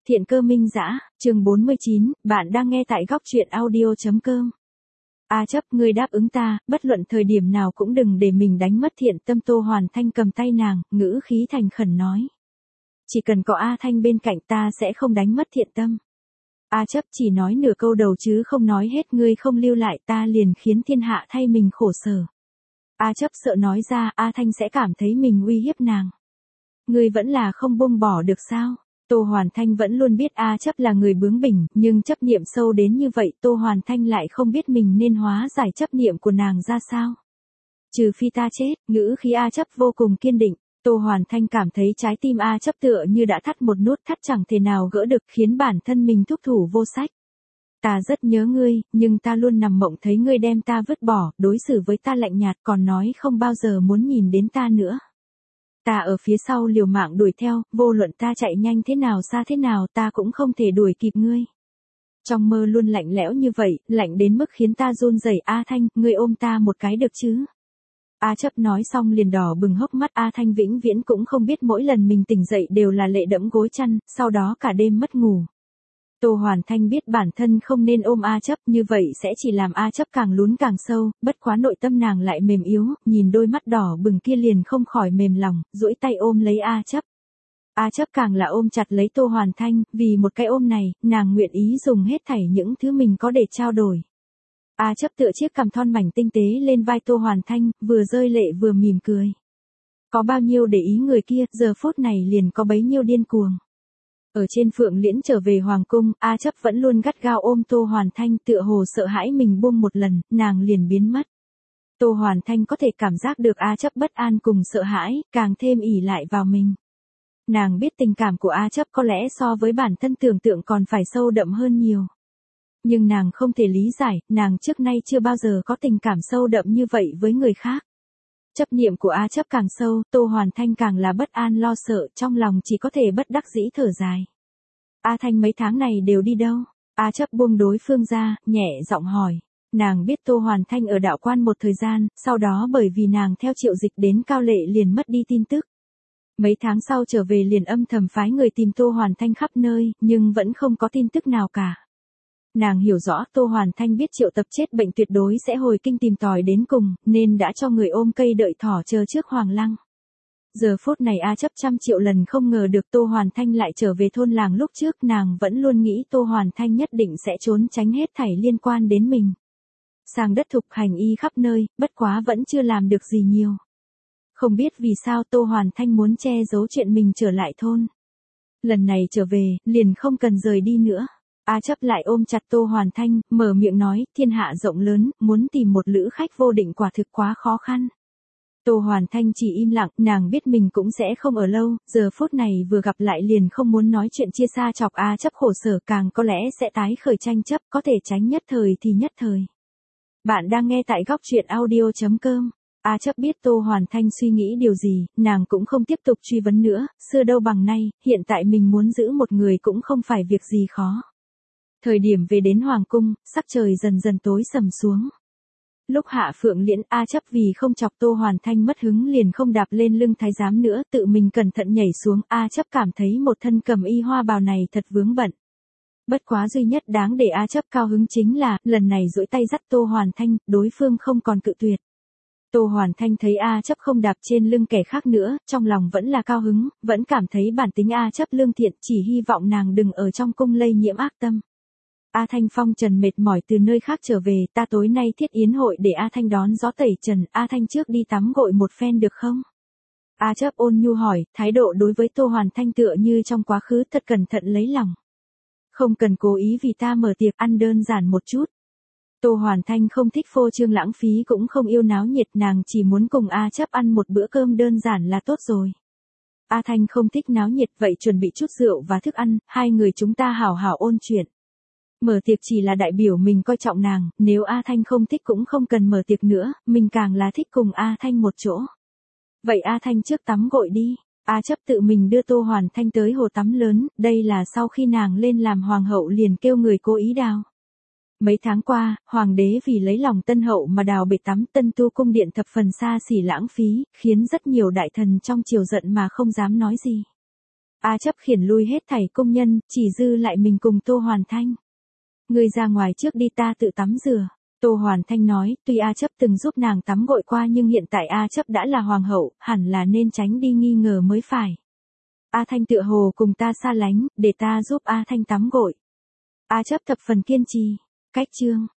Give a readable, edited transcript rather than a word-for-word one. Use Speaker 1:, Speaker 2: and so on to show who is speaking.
Speaker 1: Thiện Cơ Minh Dã, chương 49, bạn đang nghe tại góc truyện audio.com. A Chấp, ngươi đáp ứng ta, bất luận thời điểm nào cũng đừng để mình đánh mất thiện tâm. Tô Hoàn Thanh cầm tay nàng, ngữ khí thành khẩn nói. Chỉ cần có A Thanh bên cạnh ta sẽ không đánh mất thiện tâm. A Chấp chỉ nói nửa câu đầu chứ không nói hết. Ngươi không lưu lại ta liền khiến thiên hạ thay mình khổ sở. A Chấp sợ nói ra A Thanh sẽ cảm thấy mình uy hiếp nàng. Ngươi vẫn là không buông bỏ được sao? Tô Hoàn Thanh vẫn luôn biết A Chấp là người bướng bỉnh, nhưng chấp niệm sâu đến như vậy Tô Hoàn Thanh lại không biết mình nên hóa giải chấp niệm của nàng ra sao. Trừ phi ta chết, ngữ khí A Chấp vô cùng kiên định. Tô Hoàn Thanh cảm thấy trái tim A Chấp tựa như đã thắt một nút thắt chẳng thể nào gỡ được, khiến bản thân mình thúc thủ vô sách. Ta rất nhớ ngươi, nhưng ta luôn nằm mộng thấy ngươi đem ta vứt bỏ, đối xử với ta lạnh nhạt, còn nói không bao giờ muốn nhìn đến ta nữa. Ta ở phía sau liều mạng đuổi theo, vô luận ta chạy nhanh thế nào xa thế nào ta cũng không thể đuổi kịp ngươi. Trong mơ luôn lạnh lẽo như vậy, lạnh đến mức khiến ta run rẩy. A Thanh, ngươi ôm ta một cái được chứ? A Chấp nói xong liền đỏ bừng hốc mắt. A Thanh vĩnh viễn cũng không biết mỗi lần mình tỉnh dậy đều là lệ đẫm gối chăn, sau đó cả đêm mất ngủ. Tô Hoàn Thanh biết bản thân không nên ôm A Chấp, như vậy sẽ chỉ làm A Chấp càng lún càng sâu, bất quá nội tâm nàng lại mềm yếu, nhìn đôi mắt đỏ bừng kia liền không khỏi mềm lòng, duỗi tay ôm lấy A Chấp. A Chấp càng là ôm chặt lấy Tô Hoàn Thanh, vì một cái ôm này, nàng nguyện ý dùng hết thảy những thứ mình có để trao đổi. A Chấp tựa chiếc cằm thon mảnh tinh tế lên vai Tô Hoàn Thanh, vừa rơi lệ vừa mỉm cười. Có bao nhiêu để ý người kia, giờ phút này liền có bấy nhiêu điên cuồng. Ở trên Phượng Liễn trở về Hoàng Cung, A Chấp vẫn luôn gắt gao ôm Tô Hoàn Thanh, tựa hồ sợ hãi mình buông một lần, nàng liền biến mất. Tô Hoàn Thanh có thể cảm giác được A Chấp bất an cùng sợ hãi, càng thêm ỷ lại vào mình. Nàng biết tình cảm của A Chấp có lẽ so với bản thân tưởng tượng còn phải sâu đậm hơn nhiều. Nhưng nàng không thể lý giải, nàng trước nay chưa bao giờ có tình cảm sâu đậm như vậy với người khác. Chấp niệm của A Chấp càng sâu, Tô Hoàn Thanh càng là bất an lo sợ, trong lòng chỉ có thể bất đắc dĩ thở dài. A Thanh mấy tháng này đều đi đâu? A Chấp buông đối phương ra, nhẹ giọng hỏi. Nàng biết Tô Hoàn Thanh ở đạo quan một thời gian, sau đó bởi vì nàng theo Triệu Dịch đến Cao Lệ liền mất đi tin tức. Mấy tháng sau trở về liền âm thầm phái người tìm Tô Hoàn Thanh khắp nơi, nhưng vẫn không có tin tức nào cả. Nàng hiểu rõ Tô Hoàn Thanh biết Triệu Tập chết bệnh tuyệt đối sẽ hồi kinh tìm tòi đến cùng, nên đã cho người ôm cây đợi thỏ chờ trước Hoàng Lăng. Giờ phút này A Chấp trăm triệu lần không ngờ được Tô Hoàn Thanh lại trở về thôn làng lúc trước, nàng vẫn luôn nghĩ Tô Hoàn Thanh nhất định sẽ trốn tránh hết thảy liên quan đến mình. Sang đất thục hành y khắp nơi, bất quá vẫn chưa làm được gì nhiều. Không biết vì sao Tô Hoàn Thanh muốn che giấu chuyện mình trở lại thôn. Lần này trở về, liền không cần rời đi nữa. A Chấp lại ôm chặt Tô Hoàn Thanh, mở miệng nói, thiên hạ rộng lớn, muốn tìm một lữ khách vô định quả thực quá khó khăn. Tô Hoàn Thanh chỉ im lặng, nàng biết mình cũng sẽ không ở lâu, giờ phút này vừa gặp lại liền không muốn nói chuyện chia xa chọc A Chấp khổ sở, càng có lẽ sẽ tái khởi tranh chấp, có thể tránh nhất thời thì nhất thời. Bạn đang nghe tại góc truyện audio.com. A Chấp biết Tô Hoàn Thanh suy nghĩ điều gì, nàng cũng không tiếp tục truy vấn nữa, xưa đâu bằng nay, hiện tại mình muốn giữ một người cũng không phải việc gì khó. Thời điểm về đến Hoàng Cung, sắc trời dần dần tối sầm xuống. Lúc hạ Phượng Liễn, A Chấp vì không chọc Tô Hoàn Thanh mất hứng liền không đạp lên lưng thái giám nữa, tự mình cẩn thận nhảy xuống. A Chấp cảm thấy một thân cẩm y hoa bào này thật vướng bận. Bất quá duy nhất đáng để A Chấp cao hứng chính là, lần này duỗi tay dắt Tô Hoàn Thanh, đối phương không còn cự tuyệt. Tô Hoàn Thanh thấy A Chấp không đạp trên lưng kẻ khác nữa, trong lòng vẫn là cao hứng, vẫn cảm thấy bản tính A Chấp lương thiện, chỉ hy vọng nàng đừng ở trong cung lây nhiễm ác tâm. A Thanh phong trần mệt mỏi từ nơi khác trở về, ta tối nay thiết yến hội để A Thanh đón gió tẩy trần, A Thanh trước đi tắm gội một phen được không? A Chấp ôn nhu hỏi, thái độ đối với Tô Hoàn Thanh tựa như trong quá khứ thật cẩn thận lấy lòng. Không cần cố ý vì ta mở tiệc, ăn đơn giản một chút. Tô Hoàn Thanh không thích phô trương lãng phí cũng không yêu náo nhiệt, nàng chỉ muốn cùng A Chấp ăn một bữa cơm đơn giản là tốt rồi. A Thanh không thích náo nhiệt, vậy chuẩn bị chút rượu và thức ăn, hai người chúng ta hảo hảo ôn chuyện. Mở tiệc chỉ là đại biểu mình coi trọng nàng, nếu A Thanh không thích cũng không cần mở tiệc nữa, mình càng là thích cùng A Thanh một chỗ. Vậy A Thanh trước tắm gội đi. A Chấp tự mình đưa Tô Hoàn Thanh tới hồ tắm lớn, đây là sau khi nàng lên làm hoàng hậu liền kêu người cố ý đào. Mấy tháng qua, hoàng đế vì lấy lòng tân hậu mà đào bể tắm Tân Tu cung điện thập phần xa xỉ lãng phí, khiến rất nhiều đại thần trong triều giận mà không dám nói gì. A Chấp khiển lui hết thảy công nhân, chỉ dư lại mình cùng Tô Hoàn Thanh. Ngươi ra ngoài trước đi, ta tự tắm rửa. Tô Hoàn Thanh nói, tuy A Chấp từng giúp nàng tắm gội qua nhưng hiện tại A Chấp đã là hoàng hậu, hẳn là nên tránh đi nghi ngờ mới phải. A Thanh tựa hồ cùng ta xa lánh, để ta giúp A Thanh tắm gội. A Chấp thập phần kiên trì. Cách chương